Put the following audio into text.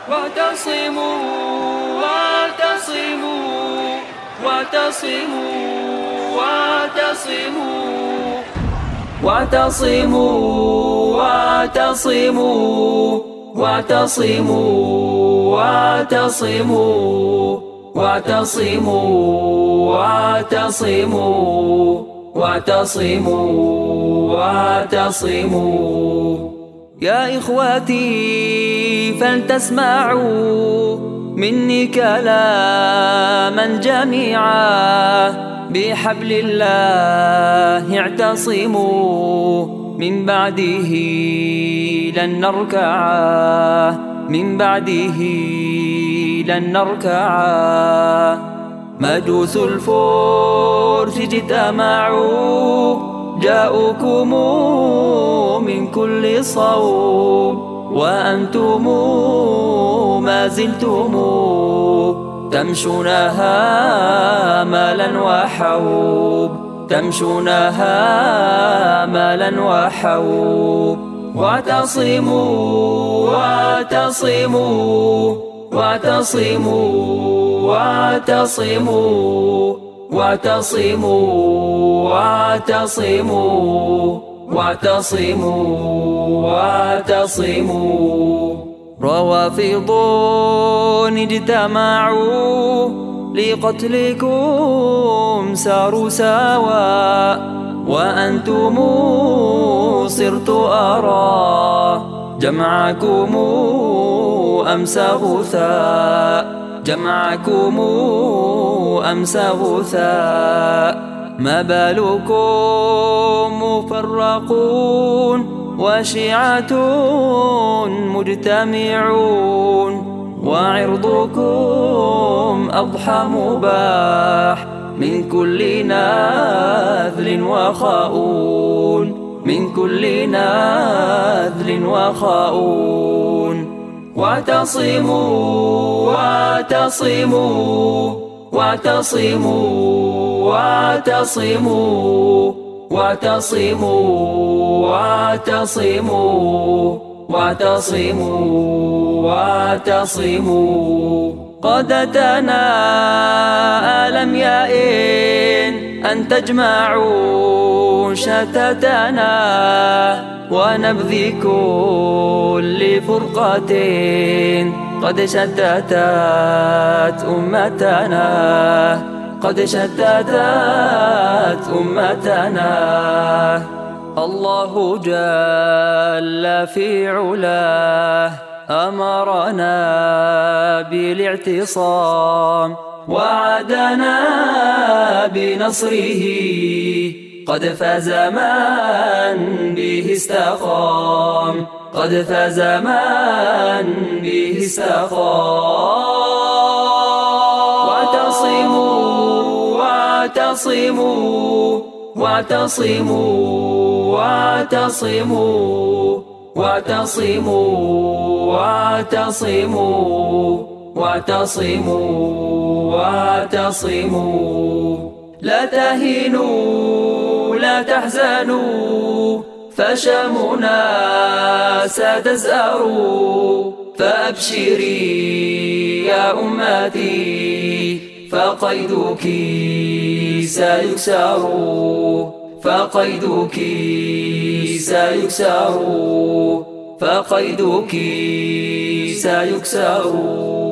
واعتصموا واعتصموا واعتصموا واعتصموا واعتصموا واعتصموا واعتصموا واعتصموا واعتصموا واعتصموا واعتصموا يا إخوتي فلتسمعوا مني كلاما جميعا بحبل الله اعتصموا من بعده لن نركعا من بعده لن نركعا مجوس الفرس اجتمعوا جاءوكم من كل صوب وأنتم ما زلتم تمشونها مالا وحوب تمشونها مالا وحوب واعتصموا واعتصموا واعتصموا واعتصموا واعتصموا واعتصموا واعتصموا واعتصموا روافض اجتمعوا لقتلكم ساروا سوا وأنتم صرت أرى جمعكم أمس غثاء جمعكم أمس غثاء ما بالكم مفرقون وشيعة مجتمعون وعرضكم أضحى مباح من كل نذل وخاؤون من كل نذل وخاؤون واعتصموا واعتصموا واعتصموا واعتصموا واعتصموا واعتصموا واعتصموا واعتصموا قد أتانا ألم يئن أن تجمعوا شتاتنا ونبذي كل فرقة قد شتتت أمتنا قد شتتت أمتنا الله جل في علاه أمرنا بالاعتصام وعدنا بنصره قد فاز من به استقام قد فاز من به استقام واعتصموا واعتصموا واعتصموا واعتصموا واعتصموا واعتصموا واعتصموا واعتصموا لا تهنوا لا تحزنوا فشمنا ستزأروا فأبشري يا أمتي فقيدك سيكسر فقيدك سيكسر فقيدك سيكسر